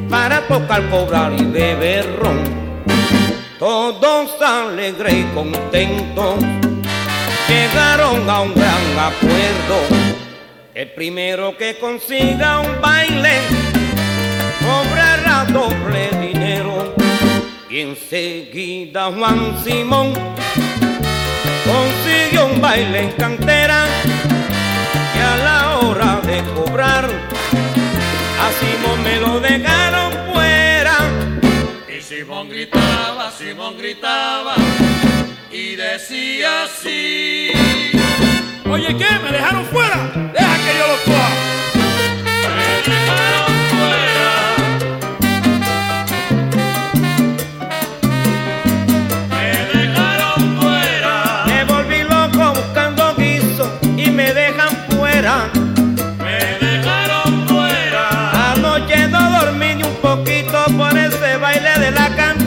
para tocar, cobrar y beber ron. Todos alegres y contentos llegaron a un gran acuerdo. El primero que consiga un baile cobrará doble dinero. Y enseguida Juan Simón consiguió un baile en cantera, y a la hora de cobrar a Simón me lo dejaron fuera. Y Simón gritaba y decía así: Oye, ¿qué? ¿Me dejaron fuera? Deja que yo lo coja. Me dejaron fuera. Me dejaron fuera. Me volví loco buscando guiso y me dejan fuera. Me dejaron fuera. Anoche no dormí ni un poquito por ese baile de la cantera.